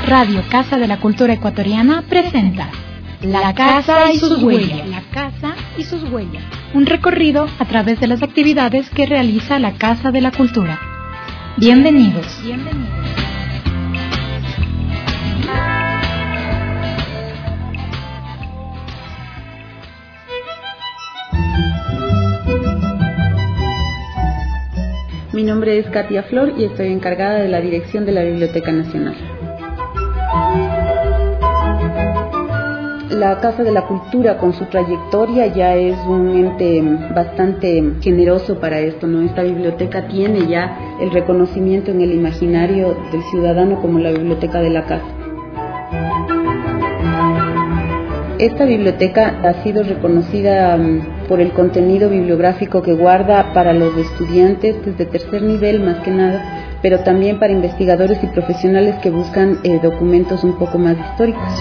Radio Casa de la Cultura Ecuatoriana presenta La Casa y sus huellas. La Casa y sus huellas. Un recorrido a través de las actividades que realiza la Casa de la Cultura. Bienvenidos. Mi nombre es Katia Flor y estoy encargada de la dirección de la Biblioteca Nacional. La Casa de la Cultura, con su trayectoria, ya es un ente bastante generoso para esto, ¿no? Esta biblioteca tiene ya el reconocimiento en el imaginario del ciudadano como la biblioteca de la casa. Esta biblioteca ha sido reconocida por el contenido bibliográfico que guarda para los estudiantes desde tercer nivel más que nada, pero también para investigadores y profesionales que buscan documentos un poco más históricos.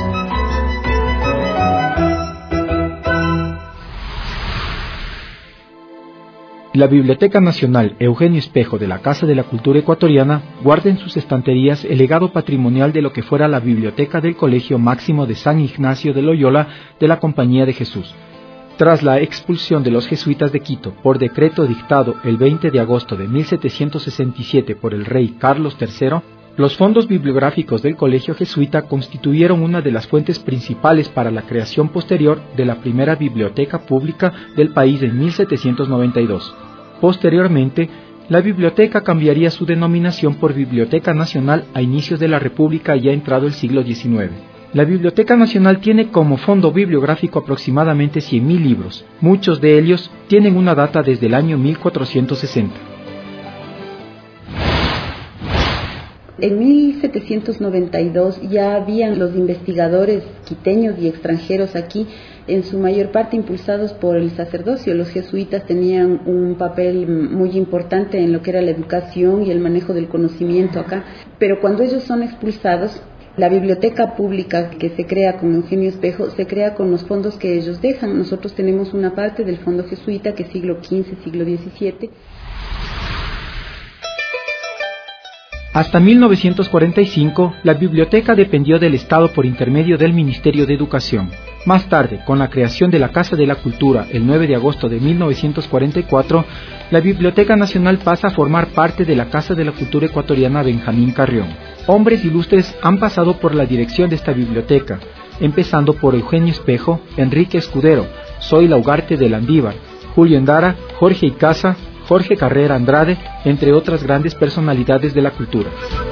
La Biblioteca Nacional Eugenio Espejo de la Casa de la Cultura Ecuatoriana guarda en sus estanterías el legado patrimonial de lo que fuera la biblioteca del Colegio Máximo de San Ignacio de Loyola de la Compañía de Jesús. Tras la expulsión de los jesuitas de Quito por decreto dictado el 20 de agosto de 1767 por el rey Carlos III, los fondos bibliográficos del colegio jesuita constituyeron una de las fuentes principales para la creación posterior de la primera biblioteca pública del país en 1792. Posteriormente, la biblioteca cambiaría su denominación por Biblioteca Nacional a inicios de la República ya entrado el siglo XIX. La Biblioteca Nacional tiene como fondo bibliográfico aproximadamente 100.000 libros. Muchos de ellos tienen una data desde el año 1460. En 1792 ya habían los investigadores quiteños y extranjeros aquí, en su mayor parte impulsados por el sacerdocio. Los jesuitas tenían un papel muy importante en lo que era la educación y el manejo del conocimiento acá, pero cuando ellos son expulsados, la biblioteca pública que se crea con Eugenio Espejo se crea con los fondos que ellos dejan. Nosotros tenemos una parte del fondo jesuita que es siglo XV, siglo XVII. Hasta 1945, la biblioteca dependió del Estado por intermedio del Ministerio de Educación. Más tarde, con la creación de la Casa de la Cultura, el 9 de agosto de 1944, la Biblioteca Nacional pasa a formar parte de la Casa de la Cultura Ecuatoriana Benjamín Carrión. Hombres ilustres han pasado por la dirección de esta biblioteca, empezando por Eugenio Espejo, Enrique Escudero, Zoila Ugarte de Landívar, Julio Endara, Jorge Icaza, Jorge Carrera Andrade, entre otras grandes personalidades de la cultura.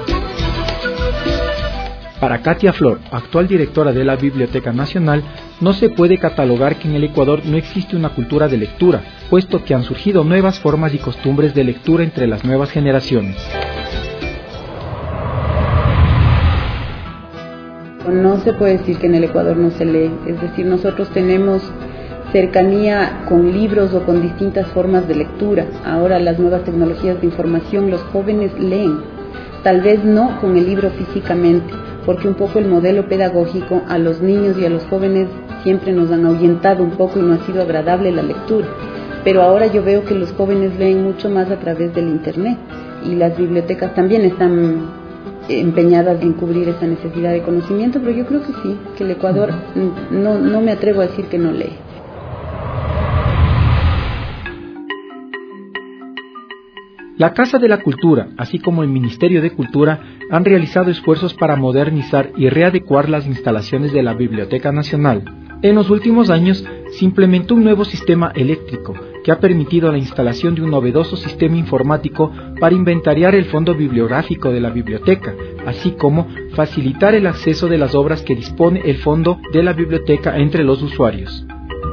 Para Katia Flor, actual directora de la Biblioteca Nacional, no se puede catalogar que en el Ecuador no existe una cultura de lectura, puesto que han surgido nuevas formas y costumbres de lectura entre las nuevas generaciones. No se puede decir que en el Ecuador no se lee, es decir, nosotros tenemos cercanía con libros o con distintas formas de lectura. Ahora las nuevas tecnologías de información, los jóvenes leen, tal vez no con el libro físicamente, porque un poco el modelo pedagógico a los niños y a los jóvenes siempre nos han ahuyentado un poco y no ha sido agradable la lectura. Pero ahora yo veo que los jóvenes leen mucho más a través del internet y las bibliotecas también están empeñadas en cubrir esa necesidad de conocimiento, pero yo creo que sí, que el Ecuador no me atrevo a decir que no lee. La Casa de la Cultura, así como el Ministerio de Cultura, han realizado esfuerzos para modernizar y readecuar las instalaciones de la Biblioteca Nacional. En los últimos años se implementó un nuevo sistema eléctrico que ha permitido la instalación de un novedoso sistema informático para inventariar el fondo bibliográfico de la biblioteca, así como facilitar el acceso de las obras que dispone el fondo de la biblioteca entre los usuarios.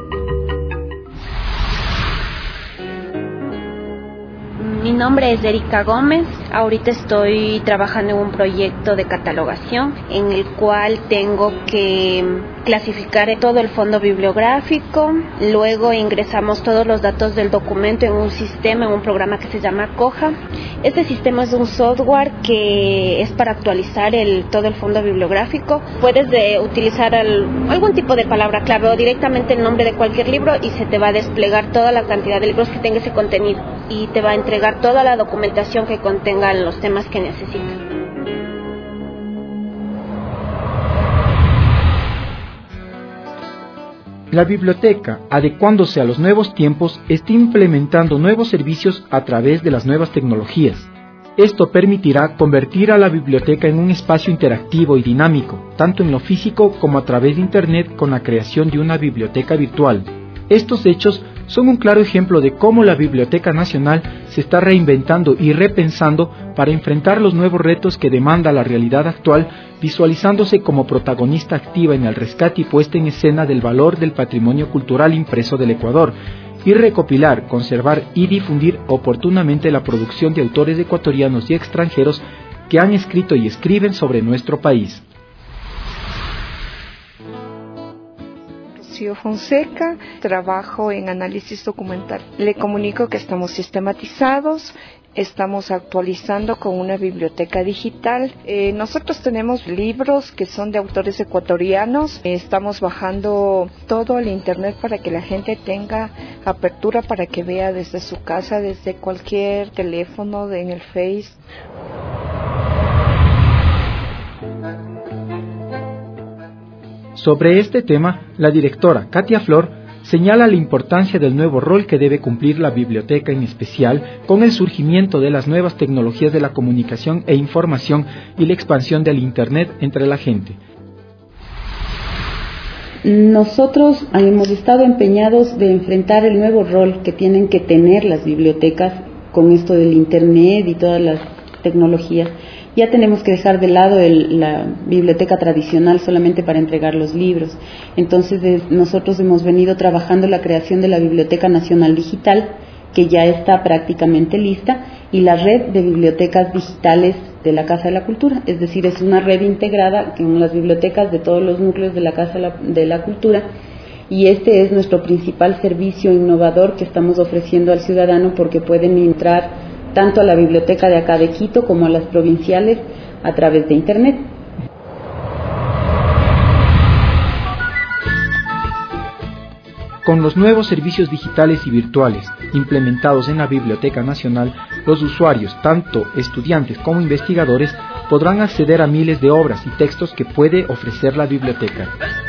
Mi nombre es Erika Gómez. Ahorita estoy trabajando en un proyecto de catalogación en el cual tengo que clasificar todo el fondo bibliográfico. Luego ingresamos todos los datos del documento en un sistema, en un programa que se llama Coja. Este sistema es un software que es para actualizar todo el fondo bibliográfico. Puedes utilizar algún tipo de palabra clave o directamente el nombre de cualquier libro y se te va a desplegar toda la cantidad de libros que tenga ese contenido y te va a entregar toda la documentación que contenga los temas que necesitas. La biblioteca, adecuándose a los nuevos tiempos, está implementando nuevos servicios a través de las nuevas tecnologías. Esto permitirá convertir a la biblioteca en un espacio interactivo y dinámico, tanto en lo físico como a través de Internet, con la creación de una biblioteca virtual. Estos hechos son un claro ejemplo de cómo la Biblioteca Nacional se está reinventando y repensando para enfrentar los nuevos retos que demanda la realidad actual, visualizándose como protagonista activa en el rescate y puesta en escena del valor del patrimonio cultural impreso del Ecuador, y recopilar, conservar y difundir oportunamente la producción de autores ecuatorianos y extranjeros que han escrito y escriben sobre nuestro país. Fonseca, trabajo en análisis documental. Le comunico que estamos sistematizados, estamos actualizando con una biblioteca digital. Nosotros tenemos libros que son de autores ecuatorianos. Estamos bajando todo al internet para que la gente tenga apertura para que vea desde su casa, desde cualquier teléfono, en el Face. Sobre este tema, la directora Katia Flor señala la importancia del nuevo rol que debe cumplir la biblioteca, en especial con el surgimiento de las nuevas tecnologías de la comunicación e información y la expansión del Internet entre la gente. Nosotros hemos estado empeñados de enfrentar el nuevo rol que tienen que tener las bibliotecas con esto del Internet y todas las tecnologías. Ya tenemos que dejar de lado la biblioteca tradicional solamente para entregar los libros. Entonces nosotros hemos venido trabajando la creación de la Biblioteca Nacional Digital, que ya está prácticamente lista, y la red de bibliotecas digitales de la Casa de la Cultura. Es decir, es una red integrada con las bibliotecas de todos los núcleos de la Casa de la Cultura, y este es nuestro principal servicio innovador que estamos ofreciendo al ciudadano, porque pueden entrar tanto a la biblioteca de acá de Quito como a las provinciales a través de Internet. Con los nuevos servicios digitales y virtuales implementados en la Biblioteca Nacional, los usuarios, tanto estudiantes como investigadores, podrán acceder a miles de obras y textos que puede ofrecer la biblioteca.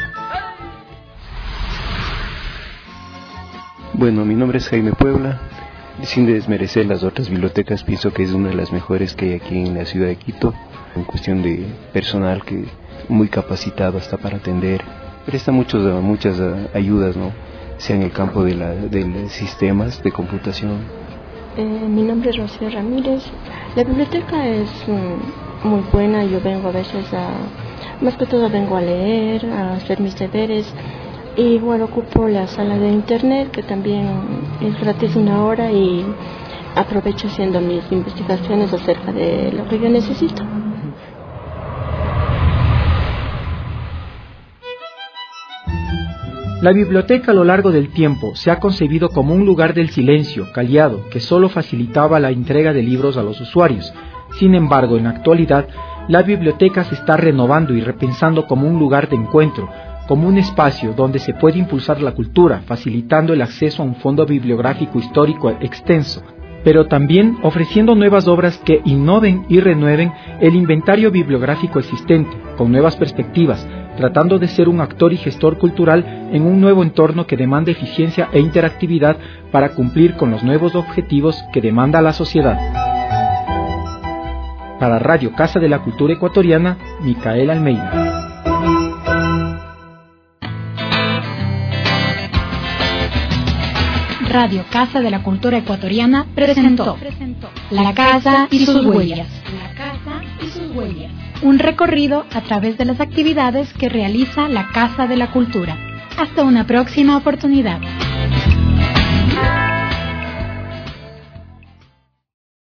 Bueno, mi nombre es Jaime Puebla. Sin desmerecer las otras bibliotecas, pienso que es una de las mejores que hay aquí en la ciudad de Quito, en cuestión de personal que muy capacitado hasta para atender. Presta muchas ayudas, ¿no? Sea en el campo de sistemas de computación. Mi nombre es Rocío Ramírez. La biblioteca es muy buena. Yo vengo a veces más que todo vengo a leer, a hacer mis deberes. Y bueno, ocupo la sala de internet, que también es gratis 1 hora, y aprovecho haciendo mis investigaciones acerca de lo que yo necesito. La biblioteca a lo largo del tiempo se ha concebido como un lugar del silencio, callado, que solo facilitaba la entrega de libros a los usuarios. Sin embargo, en la actualidad, la biblioteca se está renovando y repensando como un lugar de encuentro, como un espacio donde se puede impulsar la cultura, facilitando el acceso a un fondo bibliográfico histórico extenso, pero también ofreciendo nuevas obras que innoven y renueven el inventario bibliográfico existente, con nuevas perspectivas, tratando de ser un actor y gestor cultural en un nuevo entorno que demanda eficiencia e interactividad para cumplir con los nuevos objetivos que demanda la sociedad. Para Radio Casa de la Cultura Ecuatoriana, Micael Almeida. Radio Casa de la Cultura Ecuatoriana presentó La Casa y sus huellas. La Casa y sus huellas. Un recorrido a través de las actividades que realiza la Casa de la Cultura. Hasta una próxima oportunidad.